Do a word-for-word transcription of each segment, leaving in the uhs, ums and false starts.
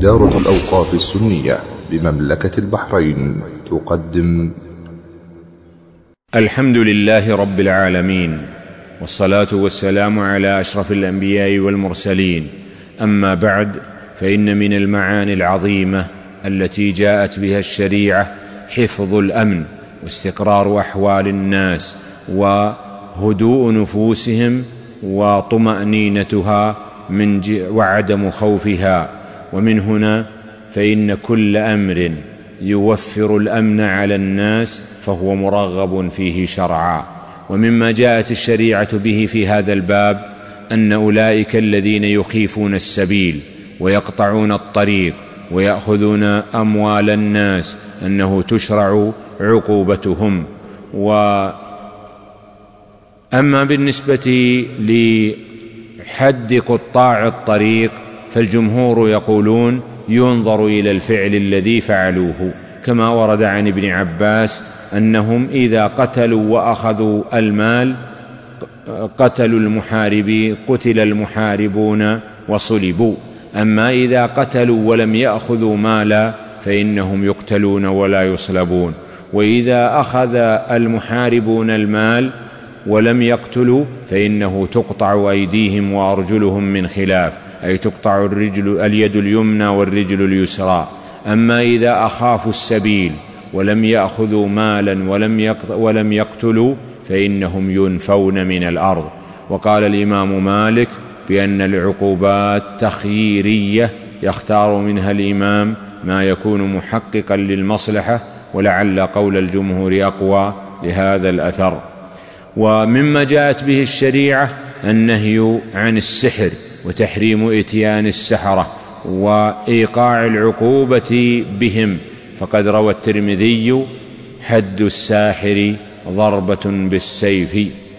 إدارة الأوقاف السنية بمملكة البحرين تقدم. الحمد لله رب العالمين، والصلاة والسلام على أشرف الأنبياء والمرسلين. أما بعد، فإن من المعاني العظيمة التي جاءت بها الشريعة حفظ الأمن واستقرار أحوال الناس وهدوء نفوسهم وطمأنينتها من وعدم خوفها. ومن هنا فإن كل أمر يوفر الأمن على الناس فهو مرغب فيه شرعا. ومما جاءت الشريعة به في هذا الباب أن أولئك الذين يخيفون السبيل ويقطعون الطريق ويأخذون أموال الناس أنه تشرع عقوبتهم. وأما بالنسبة لحد قطاع الطريق فالجمهور يقولون ينظر إلى الفعل الذي فعلوه، كما ورد عن ابن عباس أنهم إذا قتلوا وأخذوا المال قتلوا المحاربين قتل المحاربون وصلبوا، أما إذا قتلوا ولم يأخذوا مالا فإنهم يقتلون ولا يصلبون. وإذا أخذ المحاربون المال ولم يقتلوا فإنه تقطع أيديهم وأرجلهم من خلاف، أي تقطع الرجل اليد اليمنى والرجل اليسرى. أما إذا أخافوا السبيل ولم يأخذوا مالا ولم ولم يقتلوا فإنهم ينفون من الأرض. وقال الإمام مالك بأن العقوبات تخييرية يختار منها الإمام ما يكون محققا للمصلحة، ولعل قول الجمهور أقوى لهذا الأثر. ومما جاءت به الشريعة النهي عن السحر وتحريم إتيان السحرة وإيقاع العقوبة بهم، فقد روى الترمذي حد الساحر ضربة بالسيف.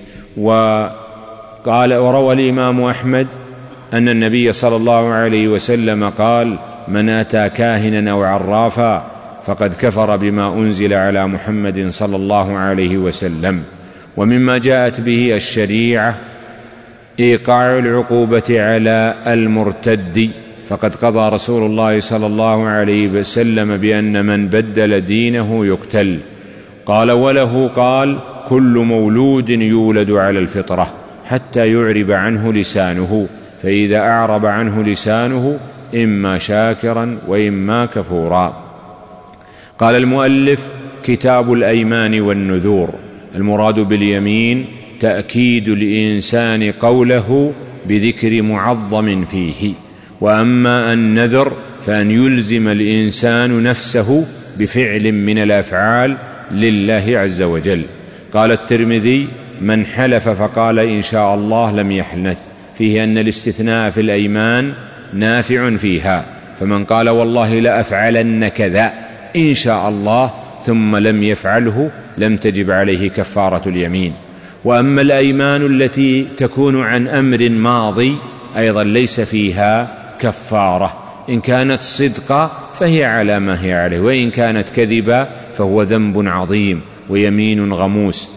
وقال وروى الإمام أحمد أن النبي صلى الله عليه وسلم قال: من أتى كاهنا أو عرافا فقد كفر بما أنزل على محمد صلى الله عليه وسلم. ومما جاءت به الشريعة إيقاع العقوبة على المرتد، فقد قضى رسول الله صلى الله عليه وسلم بأن من بدل دينه يقتل. قال: وله قال: كل مولود يولد على الفطرة حتى يعرب عنه لسانه، فإذا أعرب عنه لسانه إما شاكرا وإما كفورا. قال المؤلف: كتاب الأيمان والنذور. المراد باليمين تأكيد الإنسان قوله بذكر معظم فيه. وأما النذر فأن يلزم الإنسان نفسه بفعل من الأفعال لله عز وجل. قال الترمذي: من حلف فقال إن شاء الله لم يحنث، فيه أن الاستثناء في الأيمان نافع فيها، فمن قال والله لأفعلن كذا إن شاء الله ثم لم يفعله لم تجب عليه كفارة اليمين. وأما الأيمان التي تكون عن أمر ماضي أيضا ليس فيها كفارة، إن كانت صدقا فهي على ما هي عليه، وإن كانت كذبا فهو ذنب عظيم ويمين غموس.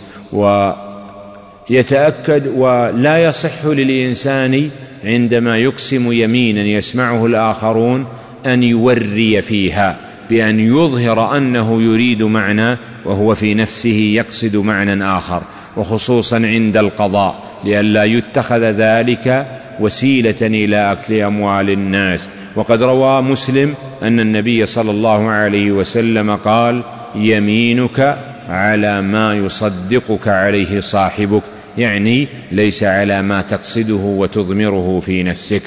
ويتأكد ولا يصح للإنسان عندما يقسم يمينا يسمعه الآخرون أن يوري فيها بأن يظهر أنه يريد معنى وهو في نفسه يقصد معنى آخر، وخصوصا عند القضاء، لئلا يتخذ ذلك وسيلة إلى أكل أموال الناس. وقد روى مسلم أن النبي صلى الله عليه وسلم قال: يمينك على ما يصدقك عليه صاحبك، يعني ليس على ما تقصده وتضمره في نفسك.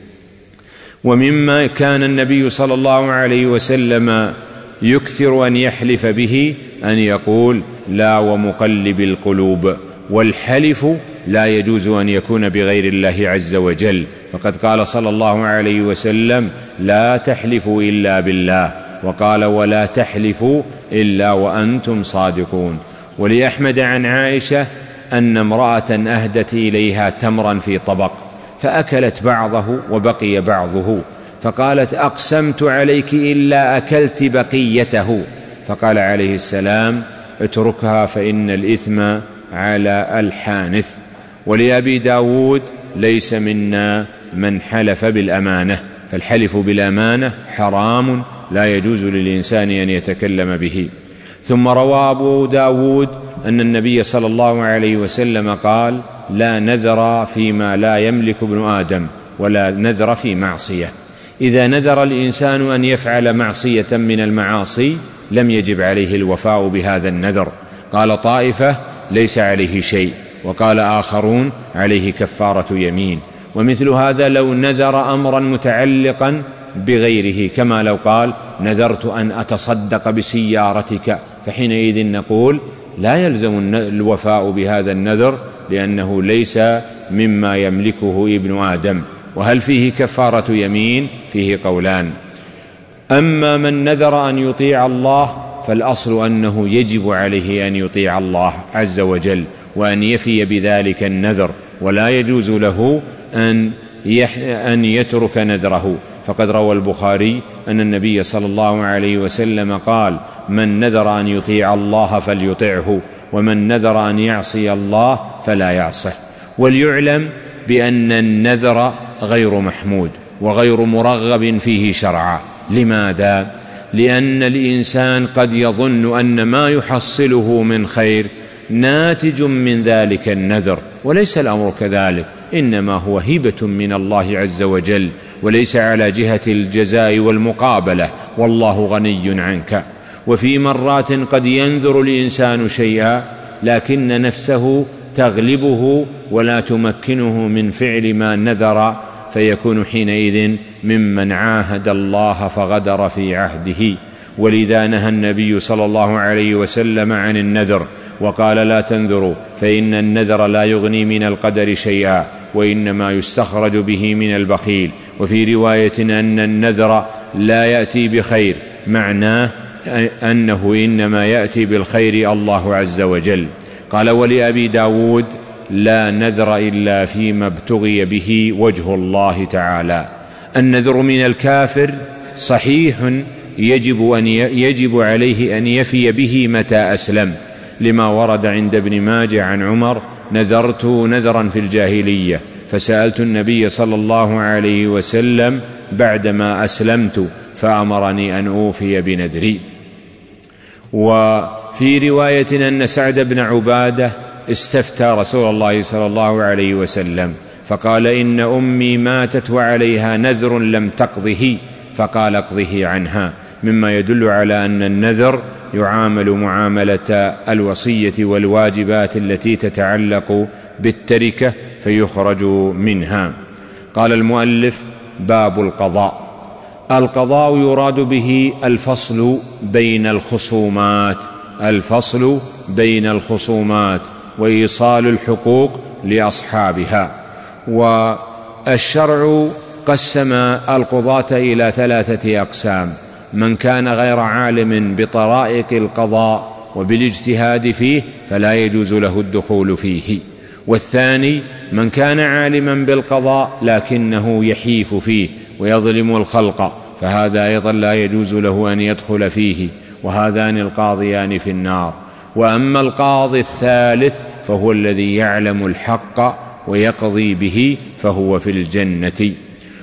ومما كان النبي صلى الله عليه وسلم يكثر أن يحلف به أن يقول: لا ومقلب القلوب. والحلف لا يجوز أن يكون بغير الله عز وجل، فقد قال صلى الله عليه وسلم: لا تحلفوا إلا بالله، وقال: ولا تحلفوا إلا وأنتم صادقون. ولأحمد عن عائشة أن امرأة أهدت إليها تمرا في طبق فأكلت بعضه وبقي بعضه، فقالت: أقسمت عليك إلا أكلت بقيته، فقال عليه السلام: اتركها فإن الإثم على الحانث. ولأبي داود: ليس منا من حلف بالأمانة، فالحلف بالأمانة حرام لا يجوز للإنسان أن يتكلم به. ثم روى أبو داود أن النبي صلى الله عليه وسلم قال: لا نذر فيما لا يملك ابن آدم، ولا نذر في معصية. إذا نذر الإنسان أن يفعل معصية من المعاصي لم يجب عليه الوفاء بهذا النذر. قال طائفة: ليس عليه شيء، وقال آخرون: عليه كفارة يمين. ومثل هذا لو نذر أمرا متعلقا بغيره، كما لو قال: نذرت أن أتصدق بسيارتك، فحينئذ نقول لا يلزم الوفاء بهذا النذر لأنه ليس مما يملكه ابن آدم. وهل فيه كفارة يمين؟ فيه قولان. أما من نذر أن يطيع الله فالأصل أنه يجب عليه أن يطيع الله عز وجل وأن يفي بذلك النذر، ولا يجوز له أن أن يترك نذره. فقد روى البخاري أن النبي صلى الله عليه وسلم قال: من نذر أن يطيع الله فليطعه، ومن نذر أن يعصي الله فلا يعصه. وليعلم بأن النذر غير محمود وغير مرغب فيه شرعا. لماذا؟ لأن الإنسان قد يظن أن ما يحصله من خير ناتج من ذلك النذر، وليس الأمر كذلك، إنما هو هبة من الله عز وجل، وليس على جهة الجزاء والمقابلة، والله غني عنك. وفي مرات قد ينذر الإنسان شيئا لكن نفسه تغلبه ولا تمكنه من فعل ما نذر، فيكون حينئذ ممن عاهد الله فغدر في عهده. ولذا نهى النبي صلى الله عليه وسلم عن النذر وقال: لا تنذروا فإن النذر لا يغني من القدر شيئا، وإنما يستخرج به من البخيل. وفي رواية أن النذر لا يأتي بخير، معناه أنه إنما يأتي بالخير الله عز وجل. قال: ولأبي داود: لا نذر إلا فيما ابتغي به وجه الله تعالى. النذر من الكافر صحيح يجب, أن يجب عليه أن يفي به متى أسلم، لما ورد عند ابن ماجه عن عمر: نذرت نذرا في الجاهلية فسألت النبي صلى الله عليه وسلم بعدما أسلمت فأمرني أن أوفي بنذري. وفي رواية أن سعد بن عبادة استفتى رسول الله صلى الله عليه وسلم فقال: إن أمي ماتت وعليها نذر لم تقضه، فقال: اقضه عنها، مما يدل على أن النذر يعامل معاملة الوصية والواجبات التي تتعلق بالتركة فيخرج منها. قال المؤلف: باب القضاء. القضاء يراد به الفصل بين الخصومات، الفصل بين الخصومات وإيصال الحقوق لأصحابها. والشرع قسم القضاة إلى ثلاثة أقسام: من كان غير عالم بطرائق القضاء وبالاجتهاد فيه فلا يجوز له الدخول فيه. والثاني من كان عالما بالقضاء لكنه يحيف فيه ويظلم الخلق، فهذا أيضا لا يجوز له أن يدخل فيه، وهذان القاضيان في النار. وأما القاضي الثالث فهو الذي يعلم الحق ويقضي به فهو في الجنة.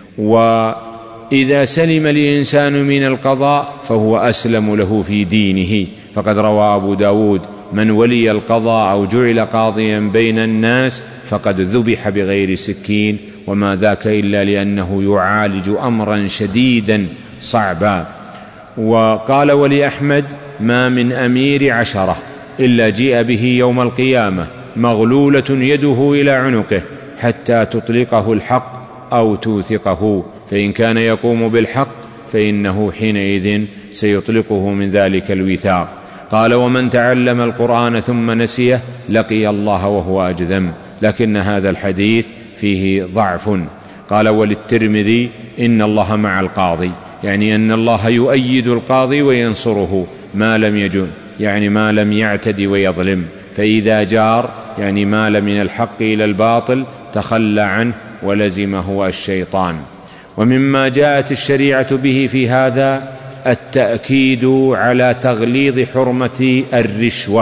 وإذا سلم الإنسان من القضاء فهو أسلم له في دينه، فقد روى أبو داود: من ولي القضاء أو جعل قاضيا بين الناس فقد ذبح بغير سكين، وما ذاك إلا لأنه يعالج أمرا شديدا صعبا. وقال ولأحمد: ما من أمير عشرة إلا جيء به يوم القيامة مغلولة يده إلى عنقه حتى تطلقه الحق أو توثقه، فإن كان يقوم بالحق فإنه حينئذ سيطلقه من ذلك الوثاق. قال: ومن تعلم القرآن ثم نسيه لقي الله وهو أجذم، لكن هذا الحديث فيه ضعف. قال: وللترمذي: إن الله مع القاضي، يعني أن الله يؤيد القاضي وينصره ما لم يجن، يعني ما لم يعتد ويظلم، فإذا جار يعني مال من الحق إلى الباطل تخلى عنه ولزمه الشيطان. ومما جاءت الشريعة به في هذا التأكيد على تغليظ حرمة الرشوة،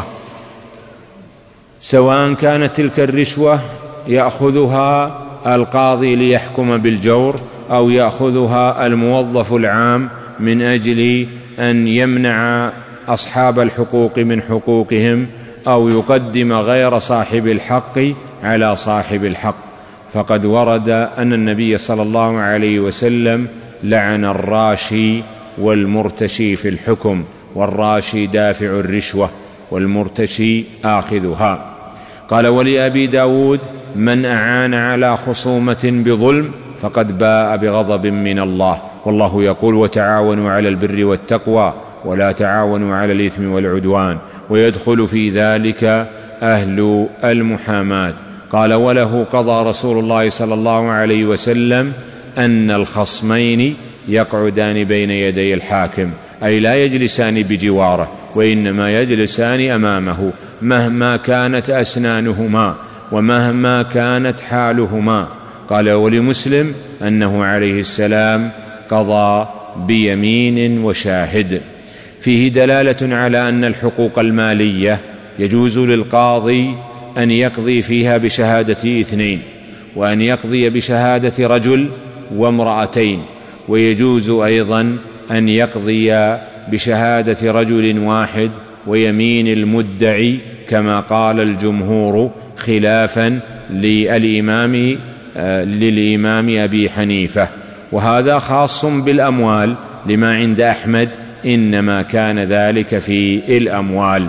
سواء كانت تلك الرشوة يأخذها القاضي ليحكم بالجور أو يأخذها الموظف العام من أجل أن يمنع أصحاب الحقوق من حقوقهم، أو يقدم غير صاحب الحق على صاحب الحق. فقد ورد أن النبي صلى الله عليه وسلم لعن الراشي والمرتشي في الحكم، والراشي دافع الرشوة والمرتشي آخذها. قال: ولأبي داود: من أعان على خصومة بظلم فقد باء بغضب من الله، والله يقول: وتعاونوا على البر والتقوى ولا تعاونوا على الإثم والعدوان، ويدخل في ذلك أهل المحاماة. قال: وله قضى رسول الله صلى الله عليه وسلم أن الخصمين يقعدان بين يدي الحاكم، أي لا يجلسان بجواره، وإنما يجلسان أمامه مهما كانت أسنانهما ومهما كانت حالهما. قال: ولمسلم أنه عليه السلام قضى بيمين وشاهد. فيه دلالة على أن الحقوق المالية يجوز للقاضي أن يقضي فيها بشهادة اثنين، وأن يقضي بشهادة رجل وامرأتين، ويجوز أيضا أن يقضي بشهادة رجل واحد ويمين المدعي، كما قال الجمهور خلافا للإمام للإمام أبي حنيفة. وهذا خاص بالأموال، لما عند أحمد إنما كان ذلك في الأموال.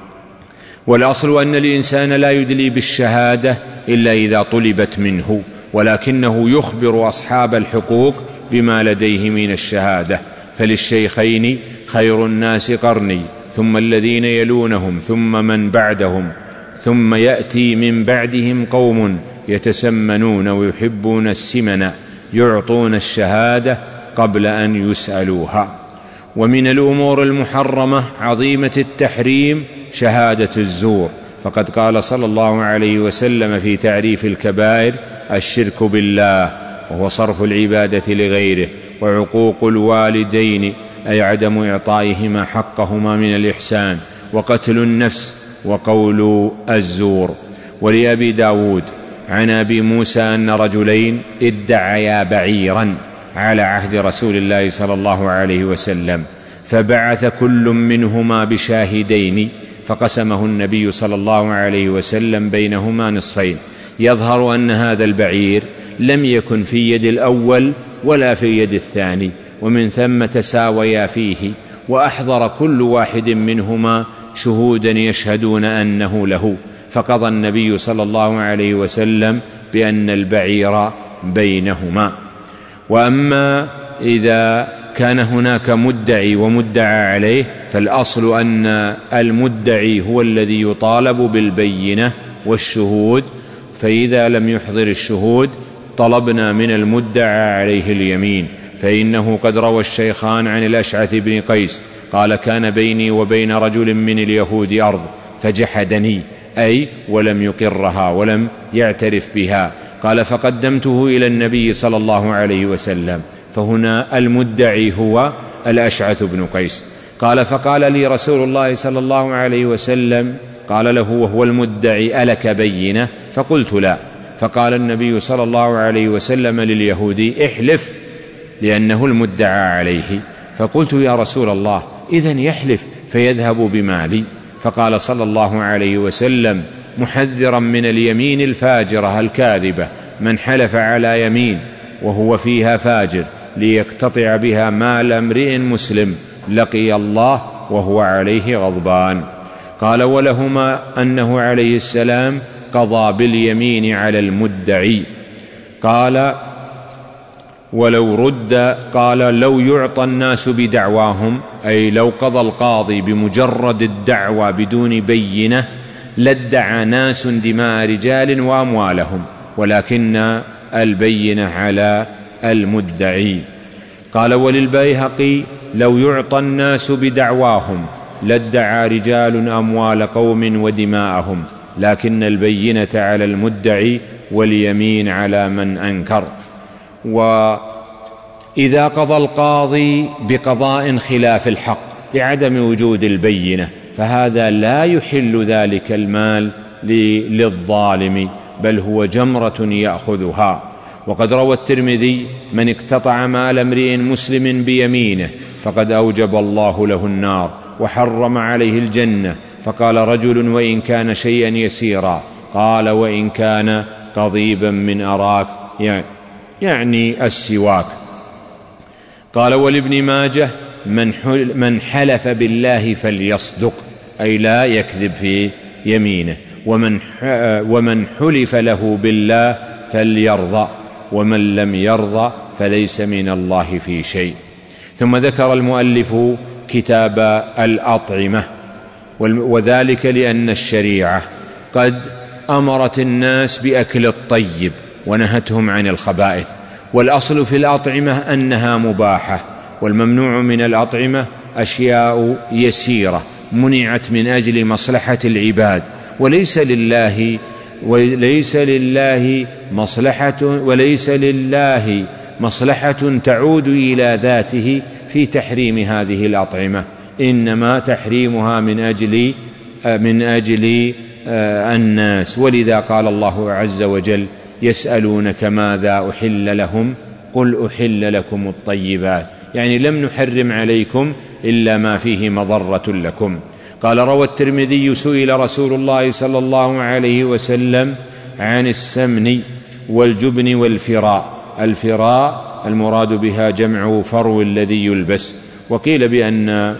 والأصل أن الإنسان لا يدلي بالشهادة إلا إذا طلبت منه، ولكنه يخبر أصحاب الحقوق بما لديه من الشهادة. فللشيخين: خير الناس قرني ثم الذين يلونهم ثم من بعدهم ثم يأتي من بعدهم قوم يتسمنون ويحبون السمن يعطون الشهادة قبل أن يسألوها. ومن الأمور المحرمة عظيمة التحريم شهادة الزور، فقد قال صلى الله عليه وسلم في تعريف الكبائر: الشرك بالله، وهو صرف العبادة لغيره، وعقوق الوالدين، أي عدم إعطائهما حقهما من الإحسان، وقتل النفس، وقول الزور. ولأبي داود عن أبي موسى أن رجلين ادعيا بعيرا على عهد رسول الله صلى الله عليه وسلم، فبعث كل منهما بشاهدين، فقسمه النبي صلى الله عليه وسلم بينهما نصفين. يظهر أن هذا البعير لم يكن في يد الأول ولا في يد الثاني، ومن ثم تساويا فيه، وأحضر كل واحد منهما شهودا يشهدون أنه له، فقضى النبي صلى الله عليه وسلم بأن البعير بينهما. وأما إذا كان هناك مدعي ومدعى عليه، فالأصل أن المدعي هو الذي يطالب بالبينة والشهود، فإذا لم يحضر الشهود طلبنا من المدعى عليه اليمين. فإنه قد روى الشيخان عن الأشعث بن قيس قال: كان بيني وبين رجل من اليهود أرض فجحدني، أي ولم يقرها ولم يعترف بها. قال: فقدمته إلى النبي صلى الله عليه وسلم، فهنا المدعي هو الأشعث بن قيس. قال: فقال لي رسول الله صلى الله عليه وسلم، قال له وهو المدعي: ألك بينة؟ فقلت: لا. فقال النبي صلى الله عليه وسلم لليهودي: احلف، لأنه المدعى عليه. فقلت: يا رسول الله، إذن يحلف فيذهب بمالي. فقال صلى الله عليه وسلم محذرا من اليمين الفاجرة الكاذبة: من حلف على يمين وهو فيها فاجر ليقتطع بها مال امرئ مسلم لقي الله وهو عليه غضبان. قال: ولهما أنه عليه السلام قضى باليمين على المدعي. قال: ولو رد، قال: لو يعطى الناس بدعواهم، أي لو قضى القاضي بمجرد الدعوى بدون بينة لادعى ناس دماء رجال وأموالهم، ولكن البينة على المدعي. قال: وللبيهقي: لو يعطى الناس بدعواهم لادعى رجال أموال قوم ودماءهم، لكن البينة على المدعي واليمين على من أنكر. وإذا قضى القاضي بقضاء خلاف الحق لعدم وجود البينة، فهذا لا يحل ذلك المال للظالم، بل هو جمرة يأخذها. وقد روى الترمذي: من اقتطع مال امرئ مسلم بيمينه فقد أوجب الله له النار وحرم عليه الجنة. فقال رجل: وإن كان شيئا يسيرا؟ قال: وإن كان قضيبا من أراك، يعني السواك. قال: ولابن ماجه: من حلف بالله فليصدق، أي لا يكذب في يمينه، ومن ومن حلف له بالله فليرضى، ومن لم يرضى فليس من الله في شيء. ثم ذكر المؤلف كتاب الأطعمة، وذلك لأن الشريعة قد أمرت الناس بأكل الطيب ونهتهم عن الخبائث، والأصل في الأطعمة أنها مباحة، والممنوع من الأطعمة أشياء يسيرة منعت من أجل مصلحة العباد، وليس لله وليس لله مصلحة وليس لله مصلحة تعود إلى ذاته في تحريم هذه الأطعمة، إنما تحريمها من أجل من أجل الناس. ولذا قال الله عز وجل: يسألونك ماذا أحل لهم قل أحل لكم الطيبات، يعني لم نحرم عليكم إلا ما فيه مضرة لكم. قال: روى الترمذي: سئل رسول الله صلى الله عليه وسلم عن السمن والجبن والفراء. الفراء المراد بها جمع فرو الذي يلبس، وقيل بأن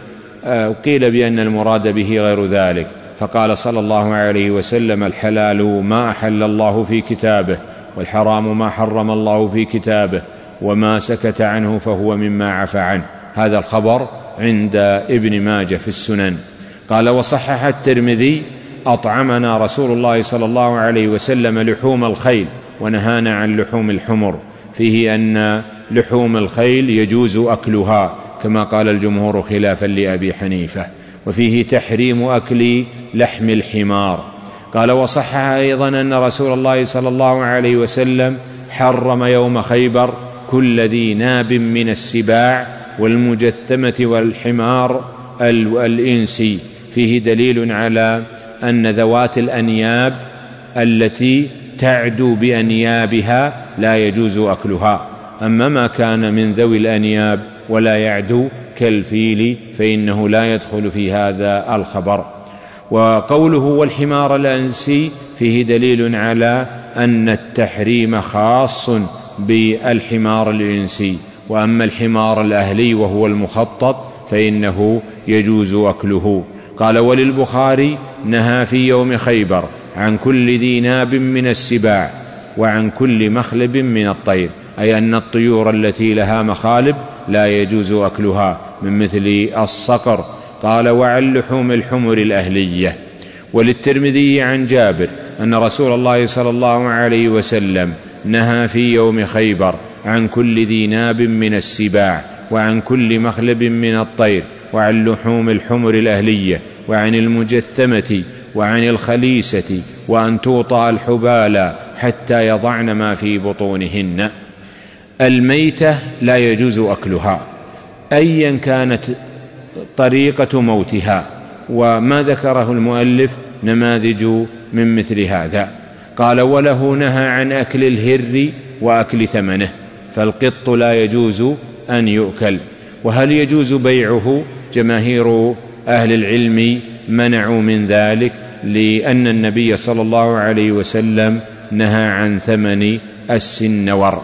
قيل بأن المراد به غير ذلك، فقال صلى الله عليه وسلم: الحلال ما أحل الله في كتابه، والحرام ما حرم الله في كتابه، وما سكت عنه فهو مما عفى عنه. هذا الخبر عند ابن ماجه في السنن. قال: وصحح الترمذي: أطعمنا رسول الله صلى الله عليه وسلم لحوم الخيل ونهانا عن لحوم الحمر، فيه أن لحوم الخيل يجوز أكلها كما قال الجمهور خلافا لأبي حنيفة، وفيه تحريم أكل لحم الحمار. قال: وصحح أيضا أن رسول الله صلى الله عليه وسلم حرم يوم خيبر كل ذي ناب من السباع والمجثمة والحمار الإنسي، فيه دليل على أن ذوات الأنياب التي تعدو بأنيابها لا يجوز أكلها، أما ما كان من ذوي الأنياب ولا يعدو كالفيل فإنه لا يدخل في هذا الخبر. وقوله والحمار الأنسي فيه دليل على أن التحريم خاص بالحمار الإنسي، وأما الحمار الأهلي وهو المخطط فإنه يجوز أكله. قال: وللبخاري: نهى في يوم خيبر عن كل ذي ناب من السباع وعن كل مخلب من الطير، أي أن الطيور التي لها مخالب لا يجوز أكلها من مثل الصقر. قال: وعن لحوم الحمر الأهلية. وللترمذي عن جابر أن رسول الله صلى الله عليه وسلم نهى في يوم خيبر عن كل ذي ناب من السباع وعن كل مخلب من الطير وعن لحوم الحمر الأهلية وعن المجثمة وعن الخليسة، وأن توطأ الحبالى حتى يضعن ما في بطونهن. الميتة لا يجوز أكلها أيا كانت طريقة موتها، وما ذكره المؤلف نماذج من مثل هذا. قال: وله نهى عن أكل الهر وأكل ثمنه، فالقط لا يجوز أن يؤكل. وهل يجوز بيعه؟ جماهير أهل العلم منعوا من ذلك، لأن النبي صلى الله عليه وسلم نهى عن ثمن السنور.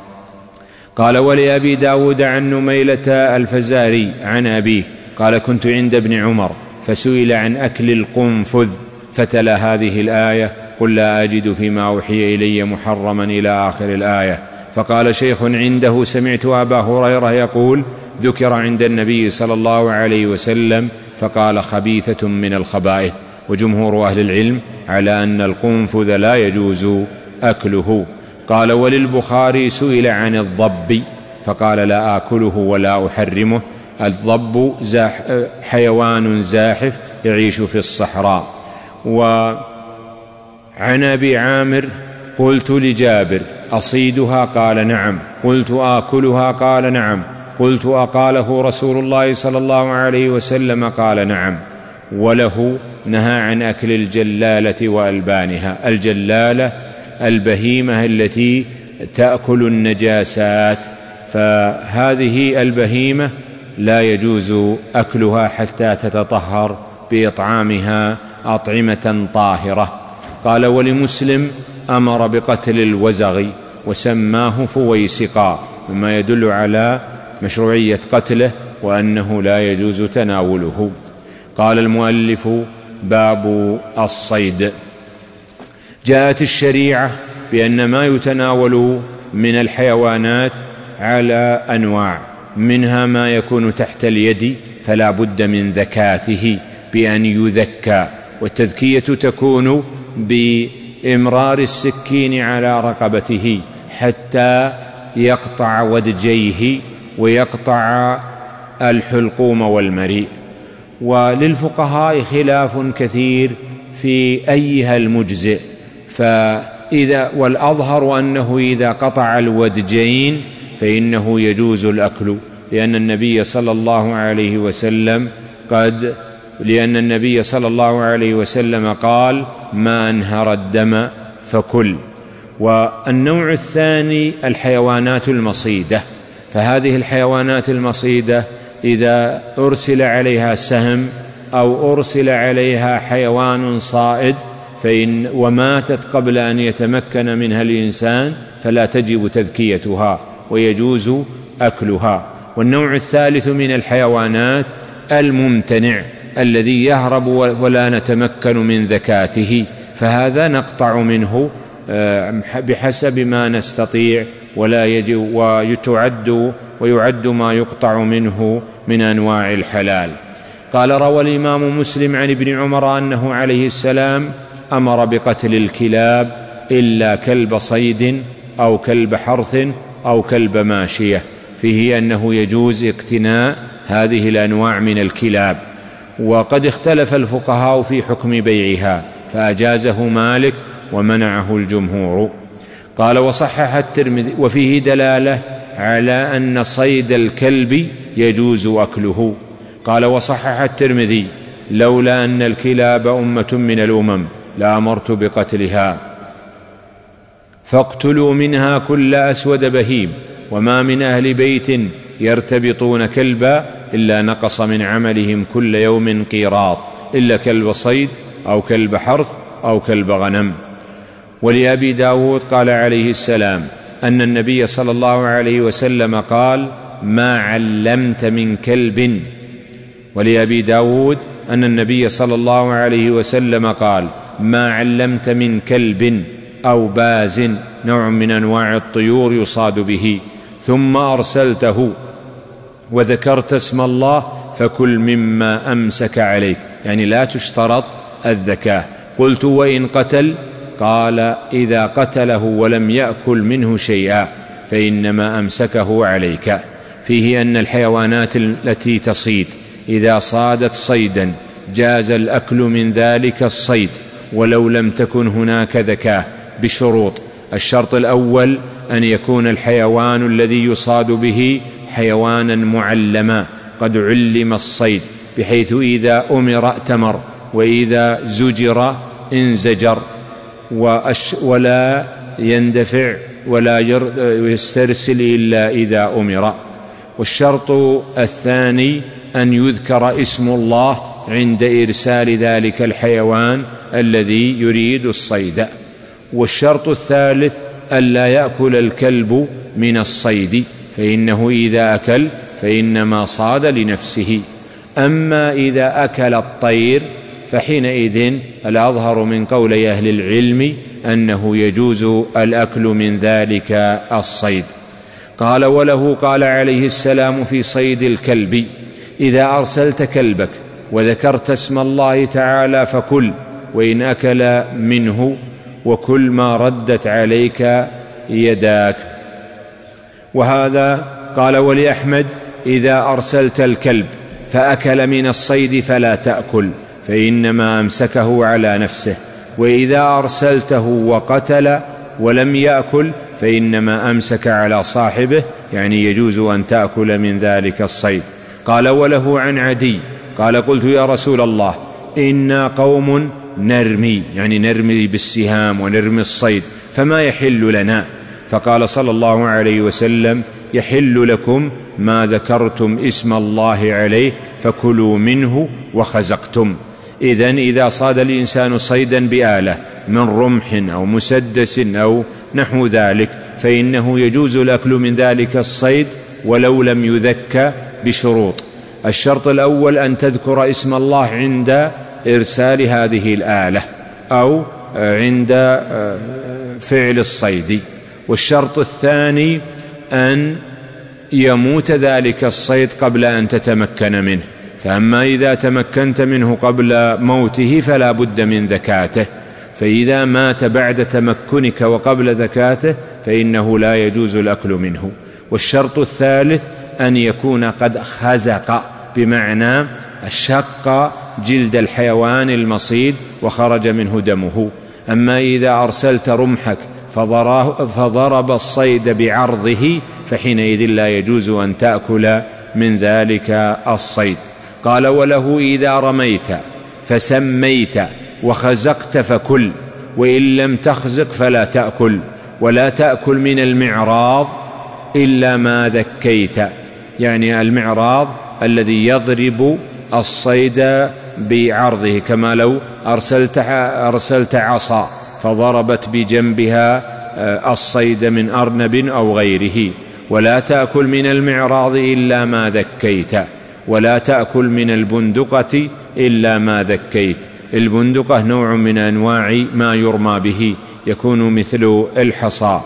قال: ولأبي داود عن نميلة الفزاري عن أبيه قال: كنت عند ابن عمر فسئل عن أكل القنفذ فتلا هذه الآية: قل لا أجد فيما أوحي إلي محرما إلى آخر الآية. فقال شيخ عنده: سمعت أبا هريرة يقول: ذكر عند النبي صلى الله عليه وسلم فقال: خبيثة من الخبائث. وجمهور أهل العلم على أن القنفذ لا يجوز أكله. قال: وللبخاري سئل عن الضب فقال: لا آكله ولا أحرمه. الضب زاح حيوان زاحف يعيش في الصحراء. وعن أبي عامر: قلت لجابر: أصيدها؟ قال: نعم. قلت: آكلها؟ قال: نعم. قلت: أقاله رسول الله صلى الله عليه وسلم؟ قال: نعم. وله نهى عن أكل الجلالة وألبانها. الجلالة البهيمة التي تأكل النجاسات، فهذه البهيمة لا يجوز أكلها حتى تتطهر بإطعامها أطعمة طاهرة. قال: ولمسلم: أمر بقتل الوزغ وسماه فويسقا، مما يدل على مشروعية قتله وأنه لا يجوز تناوله. قال المؤلف: باب الصيد. جاءت الشريعة بأن ما يتناول من الحيوانات على أنواع، منها ما يكون تحت اليد فلا بد من ذكاته بأن يذكى، والتذكية تكون بإمرار السكين على رقبته حتى يقطع ودجيه ويقطع الحلقوم والمريء. وللفقهاء خلاف كثير في أيها المجزئ، فإذا والأظهر أنه إذا قطع الودجين فإنه يجوز الأكل، لأن النبي صلى الله عليه وسلم قد لأن النبي صلى الله عليه وسلم قال: ما أنهر الدم فكل. والنوع الثاني الحيوانات المصيدة، فهذه الحيوانات المصيدة إذا أرسل عليها سهم أو أرسل عليها حيوان صائد فإن وماتت قبل أن يتمكن منها الإنسان فلا تجب تذكيتها ويجوز أكلها. والنوع الثالث من الحيوانات الممتنع الذي يهرب ولا نتمكن من ذكاته، فهذا نقطع منه بحسب ما نستطيع، ولا يجب ويتعد ويعد ما يقطع منه من أنواع الحلال. قال: روى الإمام مسلم عن ابن عمر أنه عليه السلام أمر بقتل الكلاب إلا كلب صيد أو كلب حرث أو كلب ماشية، فيه أنه يجوز اقتناء هذه الأنواع من الكلاب. وقد اختلف الفقهاء في حكم بيعها، فأجازه مالك ومنعه الجمهور. قال: وصحح الترمذي، وفيه دلالة على أن صيد الكلب يجوز أكله. قال: وصحح الترمذي: لولا أن الكلاب أمة من الأمم لأمرت بقتلها، فاقتلوا منها كل أسود بهيم، وما من أهل بيت يرتبطون كلبا إلا نقص من عملهم كل يوم قيراط، إلا كلب صيد أو كلب حرث أو كلب غنم. ولأبي داود قال عليه السلام أن النبي صلى الله عليه وسلم قال: ما علمت من كلب. ولأبي داود أن النبي صلى الله عليه وسلم قال: ما علمت من كلب أو باز، نوع من أنواع الطيور يصاد به، ثم أرسلته وذكرت اسم الله فكل مما أمسك عليك، يعني لا تشترط الذكاة. قلت: وإن قتل؟ قال: إذا قتله ولم يأكل منه شيئا فإنما أمسكه عليك. فيه أن الحيوانات التي تصيد إذا صادت صيدا جاز الأكل من ذلك الصيد ولو لم تكن هناك ذكاة، بشروط. الشرط الأول أن يكون الحيوان الذي يصاد به حيوانا معلما قد علم الصيد، بحيث إذا أمر ائتمر وإذا زجر انزجر، ولا يندفع ولا يسترسل إلا إذا أمر. والشرط الثاني أن يذكر اسم الله عند إرسال ذلك الحيوان الذي يريد الصيد. والشرط الثالث ألا يأكل الكلب من الصيد، فإنه إذا أكل فإنما صاد لنفسه. أما إذا أكل الطير فحينئذ الأظهر من قول أهل العلم أنه يجوز الأكل من ذلك الصيد. قال: وله قال عليه السلام في صيد الكلب: إذا أرسلت كلبك وذكرت اسم الله تعالى فكل، وإن أكل منه، وكل ما ردت عليك يداك. وهذا قال: ولأحمد: إذا أرسلت الكلب فأكل من الصيد فلا تأكل، فإنما أمسكه على نفسه، وإذا أرسلته وقتل ولم يأكل فإنما أمسك على صاحبه، يعني يجوز أن تأكل من ذلك الصيد. قال: وله عن عدي قال: قلت يا رسول الله إنا قوم نرمي، يعني نرمي بالسهام ونرمي الصيد، فما يحل لنا؟ فقال صلى الله عليه وسلم: يحل لكم ما ذكرتم اسم الله عليه فكلوا منه وخزقتم. إذن إذا صاد الإنسان صيدا بآلة من رمح أو مسدس أو نحو ذلك فإنه يجوز الأكل من ذلك الصيد ولو لم يذك بشروط. الشرط الأول أن تذكر اسم الله عند إرسال هذه الآلة أو عند فعل الصيد. والشرط الثاني أن يموت ذلك الصيد قبل أن تتمكن منه، فأما إذا تمكنت منه قبل موته فلا بد من ذكاته، فإذا مات بعد تمكنك وقبل ذكاته فإنه لا يجوز الأكل منه. والشرط الثالث أن يكون قد خزق، بمعنى شق جلد الحيوان المصيد وخرج منه دمه. أما إذا أرسلت رمحك فضرب الصيد بعرضه فحينئذ لا يجوز أن تأكل من ذلك الصيد. قال: وله إذا رميت فسميت وخزقت فكل، وإن لم تخزق فلا تأكل، ولا تأكل من المعراض إلا ما ذكيت، يعني المعراض الذي يضرب الصيد بعرضه، كما لو أرسلت, أرسلت عصا فضربت بجنبها الصيد من أرنب أو غيره. ولا تأكل من المعراض إلا ما ذكيت، ولا تأكل من البندقة إلا ما ذكيت. البندقة نوع من أنواع ما يرمى به، يكون مثل الحصى.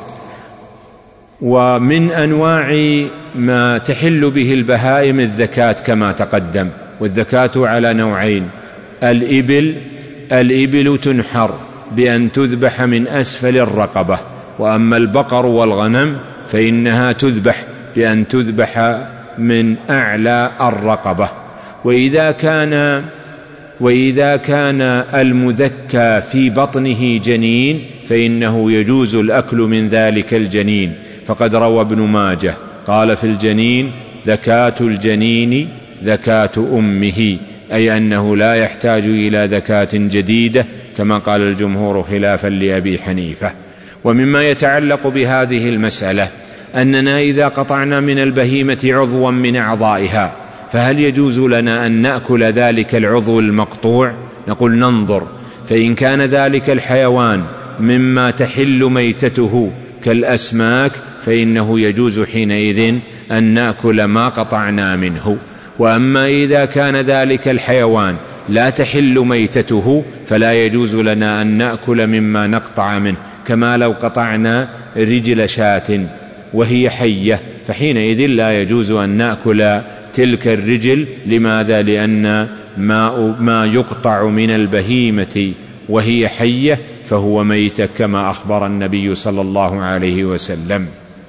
ومن أنواع ما تحل به البهائم الذكاة كما تقدم، والذكاة على نوعين: الإبل الإبل تنحر بأن تذبح من أسفل الرقبة، وأما البقر والغنم فإنها تذبح بأن تذبح من أعلى الرقبة. وإذا كان وإذا كان المذكى في بطنه جنين فإنه يجوز الأكل من ذلك الجنين، فقد روى ابن ماجه قال في الجنين: ذكاة الجنين ذكاة أمه، أي أنه لا يحتاج إلى ذكاة جديدة كما قال الجمهور خلافا لأبي حنيفة. ومما يتعلق بهذه المسألة أننا إذا قطعنا من البهيمة عضوا من أعضائها فهل يجوز لنا أن نأكل ذلك العضو المقطوع؟ نقول: ننظر، فإن كان ذلك الحيوان مما تحل ميتته كالأسماك فإنه يجوز حينئذ أن نأكل ما قطعنا منه. وأما إذا كان ذلك الحيوان لا تحل ميتته فلا يجوز لنا أن نأكل مما نقطع منه، كما لو قطعنا رجل شاة وهي حية فحينئذ لا يجوز أن نأكل تلك الرجل. لماذا؟ لأن ما, ما يقطع من البهيمة وهي حية فهو ميت كما أخبر النبي صلى الله عليه وسلم.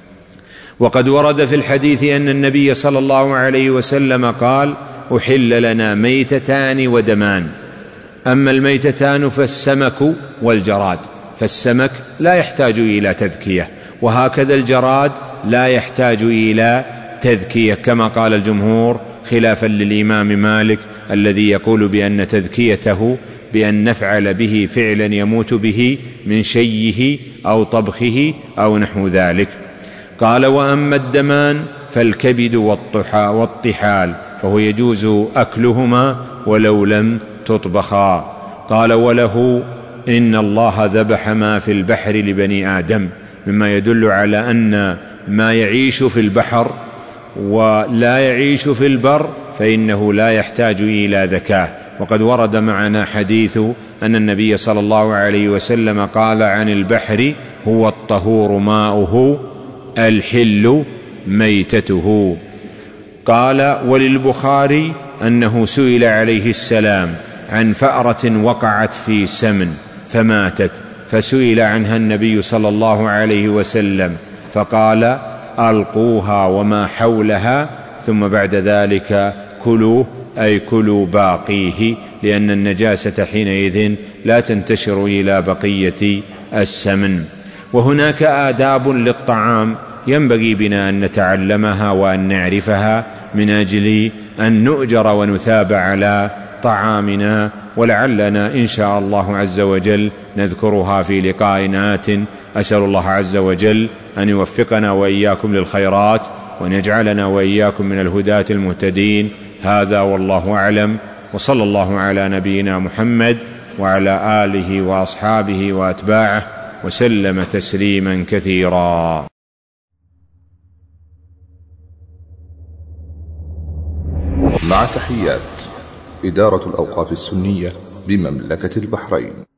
وقد ورد في الحديث أن النبي صلى الله عليه وسلم قال: أحل لنا ميتتان ودمان. أما الميتتان فالسمك والجراد، فالسمك لا يحتاج إلى تذكية، وهكذا الجراد لا يحتاج إلى تذكية كما قال الجمهور خلافا للإمام مالك الذي يقول بأن تذكيته بأن نفعل به فعلا يموت به من شيه أو طبخه أو نحو ذلك. قال: وأما الدمان فالكبد والطحال فهو يجوز أكلهما ولو لم تطبخا. قال: وله إن الله ذبح ما في البحر لبني آدم، مما يدل على أن ما يعيش في البحر ولا يعيش في البر فإنه لا يحتاج إلى ذكاة. وقد ورد معنا حديث أن النبي صلى الله عليه وسلم قال عن البحر: هو الطهور ماؤه الحل ميتته. قال: وللبخاري أنه سئل عليه السلام عن فأرة وقعت في سمن فماتت، فسئل عنها النبي صلى الله عليه وسلم فقال: ألقوها وما حولها ثم بعد ذلك كلوه، أي كلوا باقيه، لأن النجاسة حينئذ لا تنتشر إلى بقية السمن. وهناك آداب للطعام ينبغي بنا أن نتعلمها وأن نعرفها من أجل أن نؤجر ونثاب على طعامنا، ولعلنا إن شاء الله عز وجل نذكرها في لقاء آت. أسأل الله عز وجل أن يوفقنا وإياكم للخيرات، وأن يجعلنا وإياكم من الهداة المهتدين. هذا والله أعلم، وصلى الله على نبينا محمد وعلى آله وأصحابه وأتباعه وسلم تسليما كثيرا. مع تحيات إدارة الأوقاف السنية بمملكة البحرين.